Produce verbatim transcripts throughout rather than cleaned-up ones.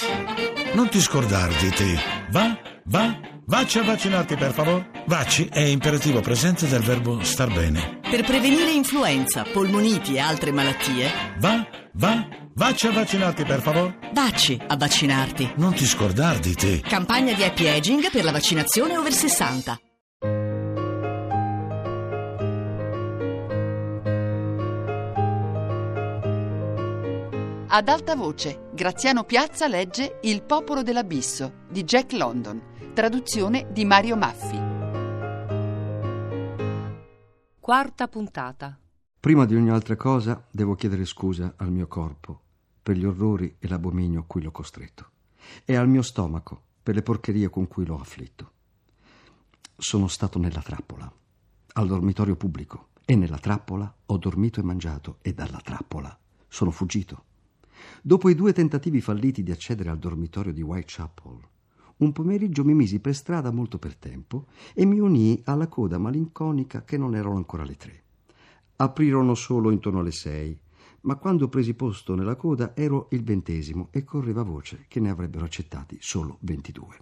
Non ti scordar di te. Va, va, vacci a vaccinarti per favore. Vacci è imperativo presente del verbo star bene. Per prevenire influenza, polmoniti e altre malattie. Va, va, vacci a vaccinarti per favore. Vacci a vaccinarti. Non ti scordar di te. Campagna di happy aging per la vaccinazione over sessanta. Ad alta voce, Graziano Piazza legge Il popolo dell'abisso di Jack London, traduzione di Mario Maffi. Quarta puntata. Prima di ogni altra cosa devo chiedere scusa al mio corpo per gli orrori e l'abominio a cui l'ho costretto e al mio stomaco per le porcherie con cui l'ho afflitto. Sono stato nella trappola, al dormitorio pubblico, e nella trappola ho dormito e mangiato e dalla trappola sono fuggito. Dopo i due tentativi falliti di accedere al dormitorio di Whitechapel, un pomeriggio mi misi per strada molto per tempo e mi unii alla coda malinconica che non erano ancora le tre. Aprirono solo intorno alle sei, ma quando presi posto nella coda ero il ventesimo e correva voce che ne avrebbero accettati solo ventidue.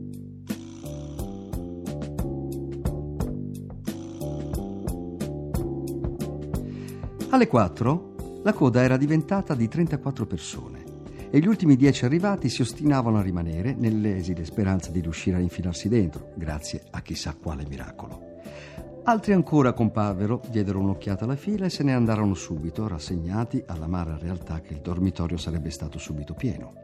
Alle quattro la coda era diventata di trentaquattro persone e gli ultimi dieci arrivati si ostinavano a rimanere nell'esile speranza di riuscire a infilarsi dentro, grazie a chissà quale miracolo. Altri ancora comparvero, diedero un'occhiata alla fila e se ne andarono subito, rassegnati all'amara realtà che il dormitorio sarebbe stato subito pieno.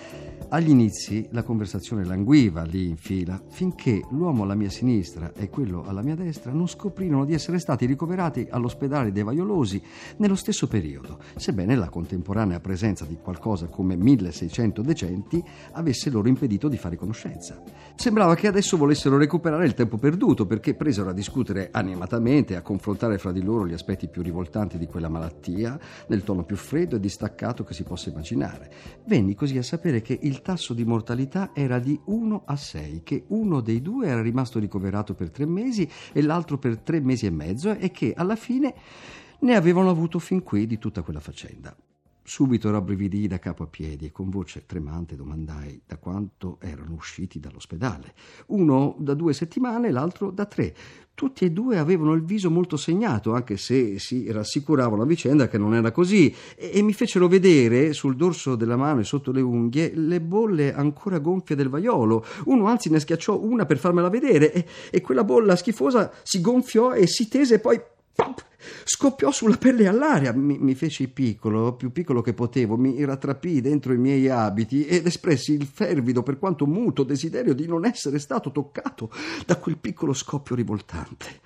Agli inizi la conversazione languiva lì in fila, finché l'uomo alla mia sinistra e quello alla mia destra non scoprirono di essere stati ricoverati all'ospedale dei Vaiolosi nello stesso periodo, sebbene la contemporanea presenza di qualcosa come milleseicento decenti avesse loro impedito di fare conoscenza. Sembrava che adesso volessero recuperare il tempo perduto, perché presero a discutere animatamente e a confrontare fra di loro gli aspetti più rivoltanti di quella malattia nel tono più freddo e distaccato che si possa immaginare. Venni così a sapere che il tasso di mortalità era di uno a sei, che uno dei due era rimasto ricoverato per tre mesi e l'altro per tre mesi e mezzo e che alla fine ne avevano avuto fin qui di tutta quella faccenda. Subito rabbrividii da capo a piedi e con voce tremante domandai da quanto erano usciti dall'ospedale. Uno da due settimane, l'altro da tre. Tutti e due avevano il viso molto segnato, anche se si rassicuravano a vicenda che non era così, e, e mi fecero vedere sul dorso della mano e sotto le unghie le bolle ancora gonfie del vaiolo. Uno anzi ne schiacciò una per farmela vedere e, e quella bolla schifosa si gonfiò e si tese e poi pop, scoppiò sulla pelle all'aria. Mi, mi feci piccolo, più piccolo che potevo, mi rattrappii dentro i miei abiti ed espressi il fervido, per quanto muto, desiderio di non essere stato toccato da quel piccolo scoppio rivoltante.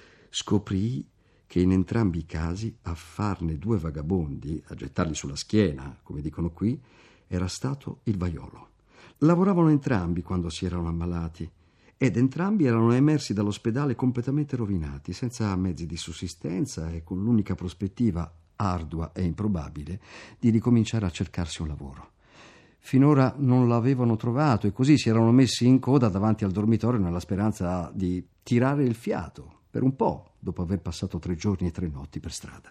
Scoprii che in entrambi i casi a farne due vagabondi, a gettarli sulla schiena, come dicono qui, era stato il vaiolo. Lavoravano entrambi quando si erano ammalati ed entrambi erano emersi dall'ospedale completamente rovinati, senza mezzi di sussistenza e con l'unica prospettiva, ardua e improbabile, di ricominciare a cercarsi un lavoro. Finora non l'avevano trovato e così si erano messi in coda davanti al dormitorio nella speranza di tirare il fiato per un po', dopo aver passato tre giorni e tre notti per strada.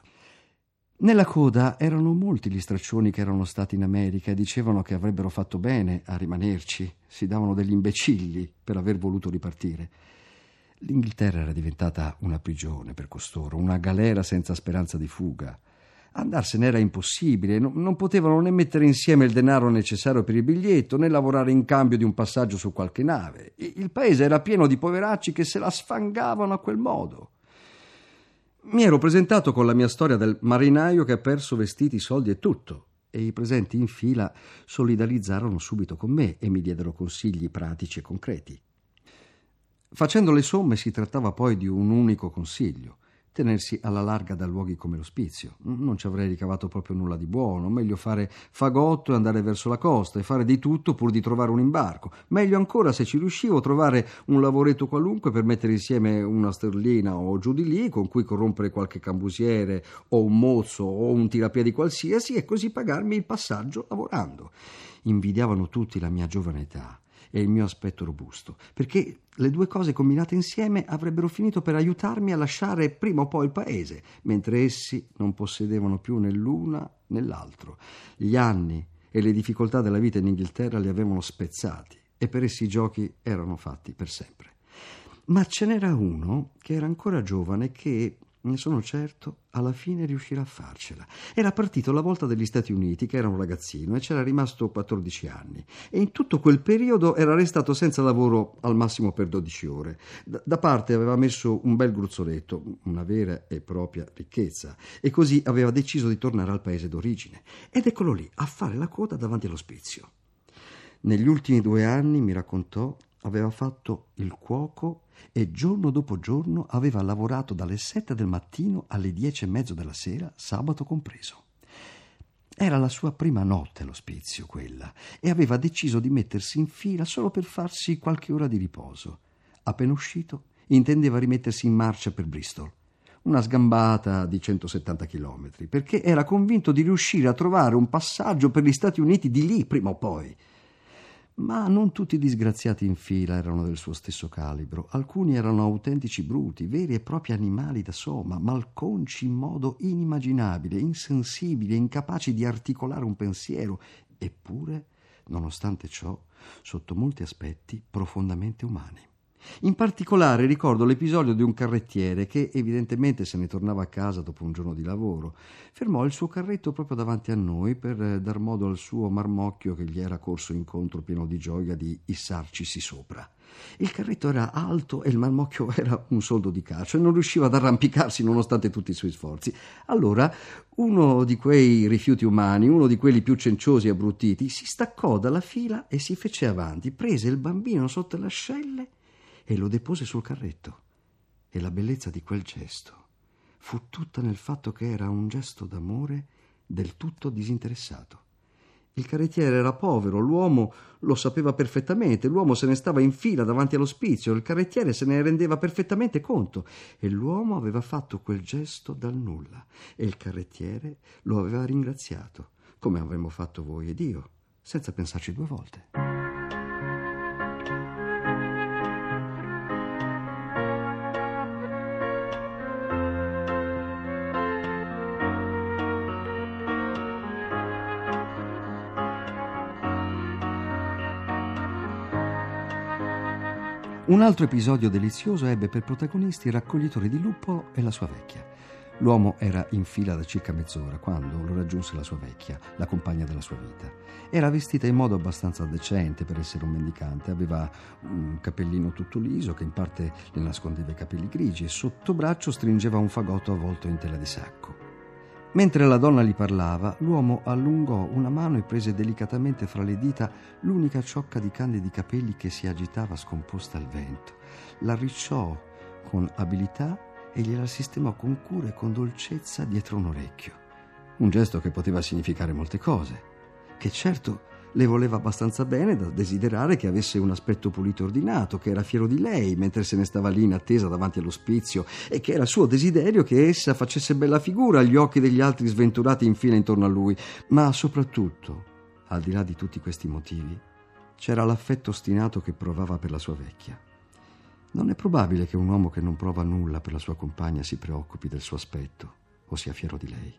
Nella coda erano molti gli straccioni che erano stati in America e dicevano che avrebbero fatto bene a rimanerci, si davano degli imbecilli per aver voluto ripartire. L'Inghilterra era diventata una prigione per costoro, una galera senza speranza di fuga. Andarsene era impossibile, non, non potevano né mettere insieme il denaro necessario per il biglietto, né lavorare in cambio di un passaggio su qualche nave. Il paese era pieno di poveracci che se la sfangavano a quel modo. Mi ero presentato con la mia storia del marinaio che ha perso vestiti, soldi e tutto, e i presenti in fila solidarizzarono subito con me e mi diedero consigli pratici e concreti. Facendo le somme si trattava poi di un unico consiglio: tenersi alla larga da luoghi come l'ospizio. Non ci avrei ricavato proprio nulla di buono. Meglio fare fagotto e andare verso la costa e fare di tutto pur di trovare un imbarco. Meglio ancora, se ci riuscivo, trovare un lavoretto qualunque per mettere insieme una sterlina o giù di lì, con cui corrompere qualche cambusiere o un mozzo o un tirapiedi qualsiasi e così pagarmi il passaggio lavorando. Invidiavano tutti la mia giovane età e il mio aspetto robusto, perché le due cose combinate insieme avrebbero finito per aiutarmi a lasciare prima o poi il paese, mentre essi non possedevano più né l'una né l'altro. Gli anni e le difficoltà della vita in Inghilterra li avevano spezzati e per essi i giochi erano fatti per sempre. Ma ce n'era uno che era ancora giovane che, ne sono certo, alla fine riuscirà a farcela. Era partito alla volta degli Stati Uniti, che era un ragazzino, e c'era rimasto quattordici anni. E in tutto quel periodo era restato senza lavoro al massimo per dodici ore. Da, da parte aveva messo un bel gruzzoletto, una vera e propria ricchezza, e così aveva deciso di tornare al paese d'origine. Ed eccolo lì, a fare la coda davanti all'ospizio. Negli ultimi due anni, mi raccontò, aveva fatto il cuoco e giorno dopo giorno aveva lavorato dalle sette del mattino alle dieci e mezzo della sera, sabato compreso. Era la sua prima notte all'ospizio quella, e aveva deciso di mettersi in fila solo per farsi qualche ora di riposo. Appena uscito, intendeva rimettersi in marcia per Bristol, una sgambata di centosettanta chilometri, perché era convinto di riuscire a trovare un passaggio per gli Stati Uniti di lì prima o poi. Ma non tutti i disgraziati in fila erano del suo stesso calibro. Alcuni erano autentici bruti, veri e propri animali da soma, malconci in modo inimmaginabile, insensibili e incapaci di articolare un pensiero, eppure, nonostante ciò, sotto molti aspetti profondamente umani. In particolare ricordo l'episodio di un carrettiere che, evidentemente se ne tornava a casa dopo un giorno di lavoro, fermò il suo carretto proprio davanti a noi per dar modo al suo marmocchio, che gli era corso incontro pieno di gioia, di issarcisi sopra. Il carretto era alto e il marmocchio era un soldo di calcio e non riusciva ad arrampicarsi nonostante tutti i suoi sforzi. Allora uno di quei rifiuti umani, uno di quelli più cenciosi e abbruttiti, si staccò dalla fila e si fece avanti, prese il bambino sotto le ascelle e lo depose sul carretto. E la bellezza di quel gesto fu tutta nel fatto che era un gesto d'amore del tutto disinteressato. Il carrettiere era povero, l'uomo lo sapeva perfettamente, l'uomo se ne stava in fila davanti all'ospizio, il carrettiere se ne rendeva perfettamente conto, e l'uomo aveva fatto quel gesto dal nulla, e il carrettiere lo aveva ringraziato, come avremmo fatto voi ed io, senza pensarci due volte. Un altro episodio delizioso ebbe per protagonisti il raccoglitore di luppolo e la sua vecchia. L'uomo era in fila da circa mezz'ora quando lo raggiunse la sua vecchia, la compagna della sua vita. Era vestita in modo abbastanza decente per essere un mendicante, aveva un capellino tutto liso che in parte le nascondeva i capelli grigi e sotto braccio stringeva un fagotto avvolto in tela di sacco. Mentre la donna gli parlava, l'uomo allungò una mano e prese delicatamente fra le dita l'unica ciocca di candidi capelli che si agitava scomposta al vento. L'arricciò con abilità e gliela sistemò con cura e con dolcezza dietro un orecchio. Un gesto che poteva significare molte cose, che certo le voleva abbastanza bene da desiderare che avesse un aspetto pulito e ordinato, che era fiero di lei mentre se ne stava lì in attesa davanti all'ospizio, e che era suo desiderio che essa facesse bella figura agli occhi degli altri sventurati in fila intorno a lui. Ma soprattutto, al di là di tutti questi motivi, c'era l'affetto ostinato che provava per la sua vecchia. Non è probabile che un uomo che non prova nulla per la sua compagna si preoccupi del suo aspetto o sia fiero di lei.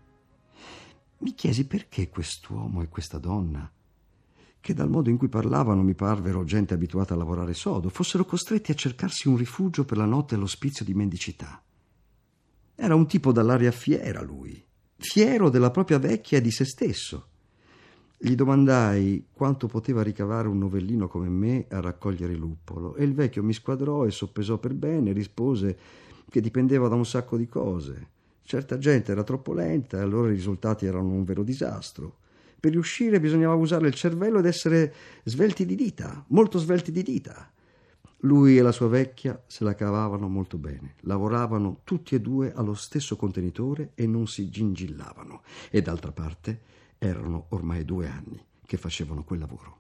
Mi chiesi perché quest'uomo e questa donna, che dal modo in cui parlavano mi parvero gente abituata a lavorare sodo, fossero costretti a cercarsi un rifugio per la notte all'ospizio di mendicità. Era un tipo dall'aria fiera lui, fiero della propria vecchia e di se stesso. Gli domandai quanto poteva ricavare un novellino come me a raccogliere luppolo, e il vecchio mi squadrò e soppesò per bene, rispose che dipendeva da un sacco di cose. Certa gente era troppo lenta e allora i risultati erano un vero disastro. Per riuscire bisognava usare il cervello ed essere svelti di dita, molto svelti di dita. Lui e la sua vecchia se la cavavano molto bene, lavoravano tutti e due allo stesso contenitore e non si gingillavano, e d'altra parte erano ormai due anni che facevano quel lavoro.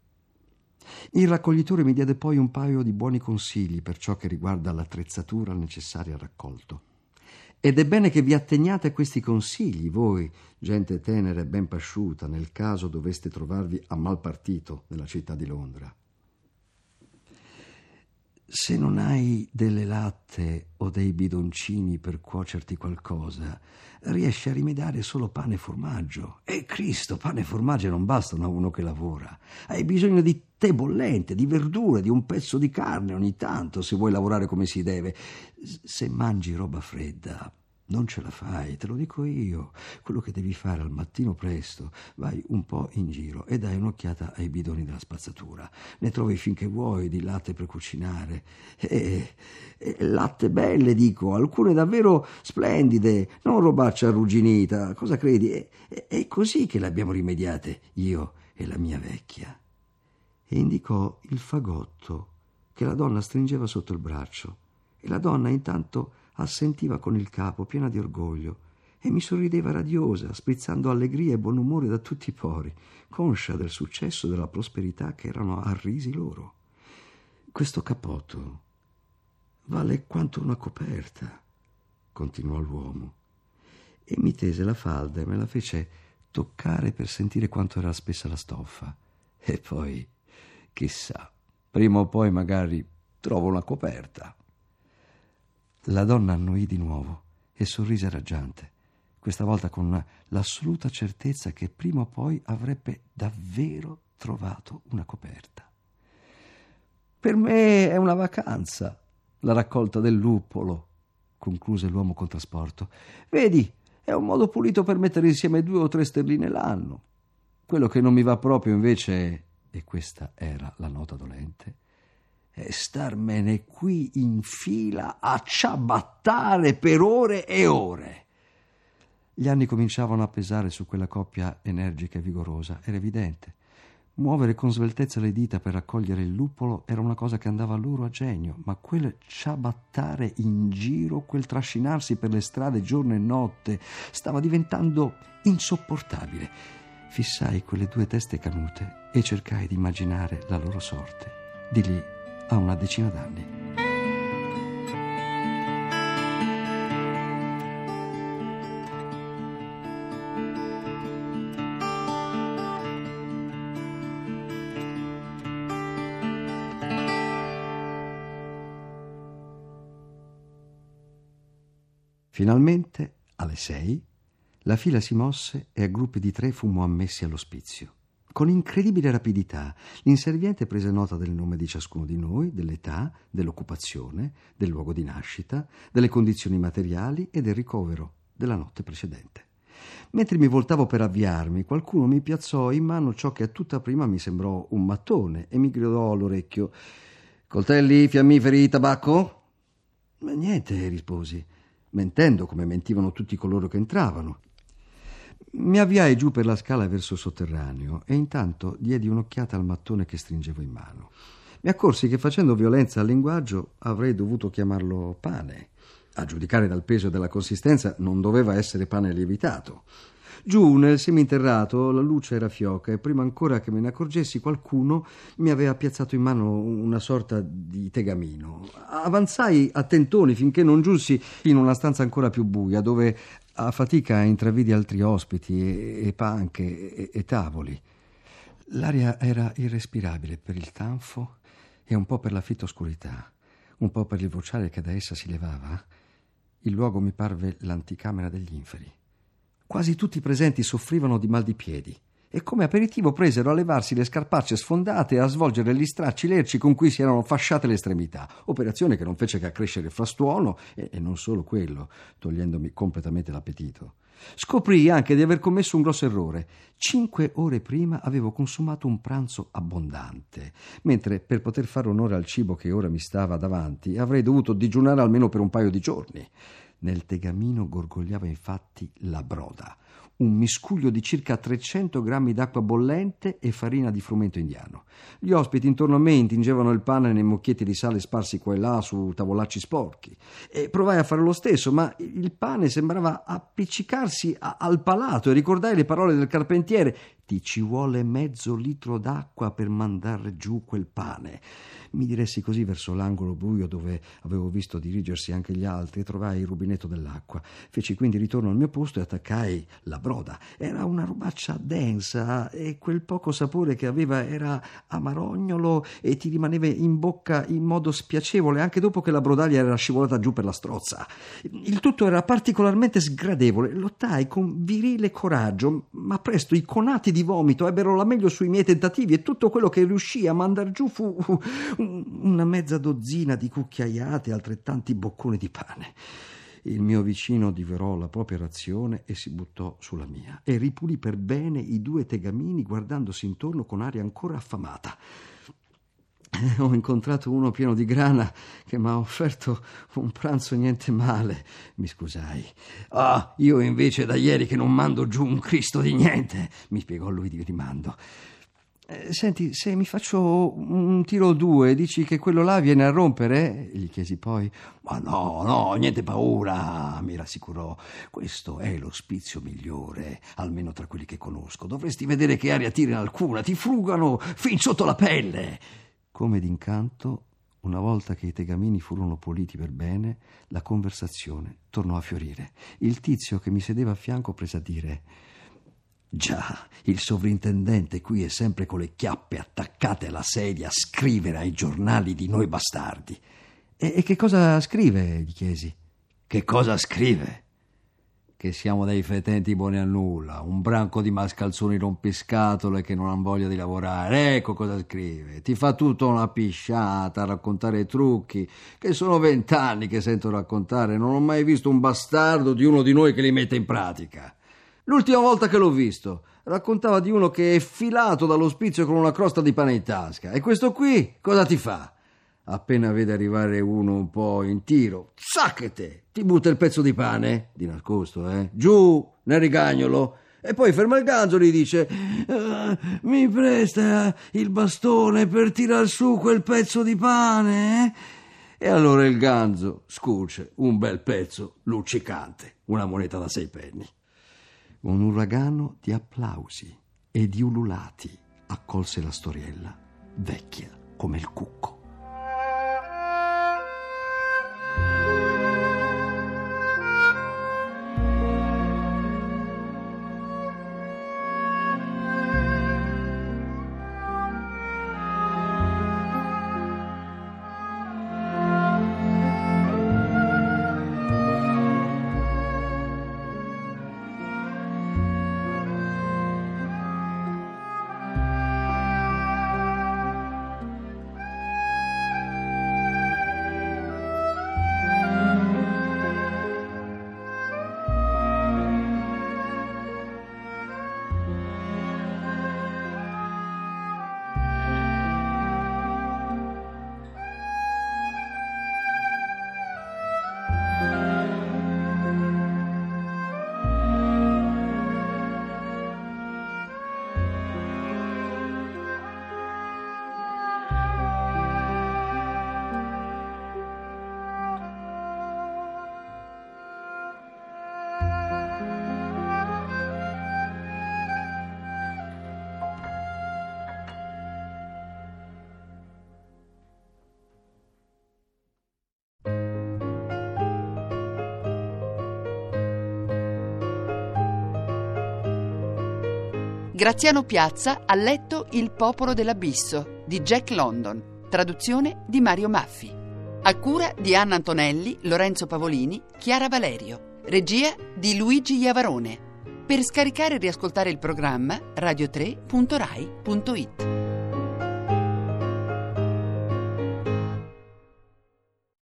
Il raccoglitore mi diede poi un paio di buoni consigli per ciò che riguarda l'attrezzatura necessaria al raccolto. Ed è bene che vi atteniate a questi consigli, voi, gente tenera e ben pasciuta, nel caso doveste trovarvi a mal partito nella città di Londra. Se non hai delle latte o dei bidoncini per cuocerti qualcosa, riesci a rimediare solo pane e formaggio. E Cristo, pane e formaggio non bastano a uno che lavora. Hai bisogno di tè bollente, di verdure, di un pezzo di carne ogni tanto, se vuoi lavorare come si deve. Se mangi roba fredda, non ce la fai, te lo dico io. Quello che devi fare al mattino presto, vai un po' in giro e dai un'occhiata ai bidoni della spazzatura. Ne trovi finché vuoi di latte per cucinare. E, e latte belle, dico, alcune davvero splendide, non robaccia arrugginita. Cosa credi? È, è, è così che le abbiamo rimediate, io e la mia vecchia. E indicò il fagotto che la donna stringeva sotto il braccio. E la donna intanto assentiva con il capo, piena di orgoglio, e mi sorrideva radiosa, sprizzando allegria e buon umore da tutti i pori, conscia del successo e della prosperità che erano arrisi loro. Questo cappotto vale quanto una coperta, continuò l'uomo, e mi tese la falda e me la fece toccare per sentire quanto era spessa la stoffa. E poi, chissà, prima o poi magari trovo una coperta. La donna annuì di nuovo e sorrise raggiante, questa volta con l'assoluta certezza che prima o poi avrebbe davvero trovato una coperta. Per me è una vacanza, la raccolta del luppolo, concluse l'uomo con trasporto. Vedi, è un modo pulito per mettere insieme due o tre sterline l'anno. Quello che non mi va proprio invece, e questa era la nota dolente, e starmene qui in fila a ciabattare per ore e ore. Gli anni cominciavano a pesare su quella coppia energica e vigorosa, era evidente. Muovere con sveltezza le dita per raccogliere il luppolo era una cosa che andava loro a genio, ma quel ciabattare in giro, quel trascinarsi per le strade giorno e notte, stava diventando insopportabile. Fissai quelle due teste canute e cercai di immaginare la loro sorte. Di lì a una decina d'anni. Finalmente, alle sei, la fila si mosse e a gruppi di tre fummo ammessi all'ospizio. Con incredibile rapidità l'inserviente prese nota del nome di ciascuno di noi, dell'età, dell'occupazione, del luogo di nascita, delle condizioni materiali e del ricovero della notte precedente. Mentre mi voltavo per avviarmi, qualcuno mi piazzò in mano ciò che a tutta prima mi sembrò un mattone e mi gridò all'orecchio: «Coltelli, fiammiferi, tabacco?» «Ma niente», risposi, mentendo come mentivano tutti coloro che entravano. Mi avviai giù per la scala verso il sotterraneo e intanto diedi un'occhiata al mattone che stringevo in mano. Mi accorsi che facendo violenza al linguaggio avrei dovuto chiamarlo pane. A giudicare dal peso e dalla consistenza non doveva essere pane lievitato. Giù nel seminterrato la luce era fioca e prima ancora che me ne accorgessi qualcuno mi aveva piazzato in mano una sorta di tegamino. Avanzai a tentoni finché non giunsi in una stanza ancora più buia dove a fatica intravidi altri ospiti e, e panche e, e tavoli. L'aria era irrespirabile per il tanfo e un po' per la fitta oscurità, un po' per il vociare che da essa si levava. Il luogo mi parve l'anticamera degli inferi. Quasi tutti i presenti soffrivano di mal di piedi e come aperitivo presero a levarsi le scarpacce sfondate e a svolgere gli stracci lerci con cui si erano fasciate le estremità, operazione che non fece che accrescere il frastuono e, e non solo quello, togliendomi completamente l'appetito. Scoprì anche di aver commesso un grosso errore. Cinque ore prima avevo consumato un pranzo abbondante, mentre per poter fare onore al cibo che ora mi stava davanti avrei dovuto digiunare almeno per un paio di giorni. Nel tegamino gorgogliava infatti la broda, un miscuglio di circa trecento grammi d'acqua bollente e farina di frumento indiano. Gli ospiti intorno a me intingevano il pane nei mucchietti di sale sparsi qua e là su tavolacci sporchi. E provai a fare lo stesso, ma il pane sembrava appiccicarsi a- al palato e ricordai le parole del carpentiere: Ti ci vuole mezzo litro d'acqua per mandare giù quel pane. Mi diressi così verso l'angolo buio dove avevo visto dirigersi anche gli altri e trovai il rubinetto dell'acqua. Feci quindi ritorno al mio posto e attaccai la broda. Era una robaccia densa e quel poco sapore che aveva era amarognolo e ti rimaneva in bocca in modo spiacevole anche dopo che la brodaglia era scivolata giù per la strozza. Il tutto era particolarmente sgradevole. Lottai con virile coraggio, ma presto i conati di vomito ebbero la meglio sui miei tentativi e tutto quello che riuscì a mandar giù fu una mezza dozzina di cucchiaiate e altrettanti bocconi di pane. Il mio vicino divorò la propria razione e si buttò sulla mia e ripulì per bene i due tegamini guardandosi intorno con aria ancora affamata. Ho incontrato uno pieno di grana che mi ha offerto un pranzo niente male. Mi scusai. Ah, io invece da ieri che non mando giù un Cristo di niente, mi spiegò lui di rimando. Eh, senti, se mi faccio un tiro o due, dici che quello là viene a rompere? Gli chiesi poi. Ma no, no, niente paura, mi rassicurò. Questo è l'ospizio migliore, almeno tra quelli che conosco. Dovresti vedere che aria tira in alcuna, ti frugano fin sotto la pelle. Come d'incanto, una volta che i tegamini furono puliti per bene, la conversazione tornò a fiorire. Il tizio che mi sedeva a fianco prese a dire: «Già, il sovrintendente qui è sempre con le chiappe attaccate alla sedia a scrivere ai giornali di noi bastardi». E, e che cosa scrive?» gli chiesi. «Che cosa scrive? Che siamo dei fetenti buoni a nulla, un branco di mascalzoni rompiscatole che non han voglia di lavorare. Ecco cosa scrive. Ti fa tutta una pisciata a raccontare trucchi, che sono vent'anni che sento raccontare. Non ho mai visto un bastardo di uno di noi che li mette in pratica. L'ultima volta che l'ho visto raccontava di uno che è filato dall'ospizio con una crosta di pane in tasca. E questo qui cosa ti fa? Appena vede arrivare uno un po' in tiro, sacchete, ti butta il pezzo di pane, di nascosto, eh, giù nel rigagnolo, e poi ferma il ganzo e gli dice: ah, mi presta il bastone per tirar su quel pezzo di pane? E allora il ganzo scuce un bel pezzo luccicante, una moneta da sei penny. Un uragano di applausi e di ululati accolse la storiella, vecchia come il cucco. Graziano Piazza ha letto Il popolo dell'abisso di Jack London, traduzione di Mario Maffi. A cura di Anna Antonelli, Lorenzo Pavolini, Chiara Valerio. Regia di Luigi Iavarone. Per scaricare e riascoltare il programma radio tre punto rai punto it.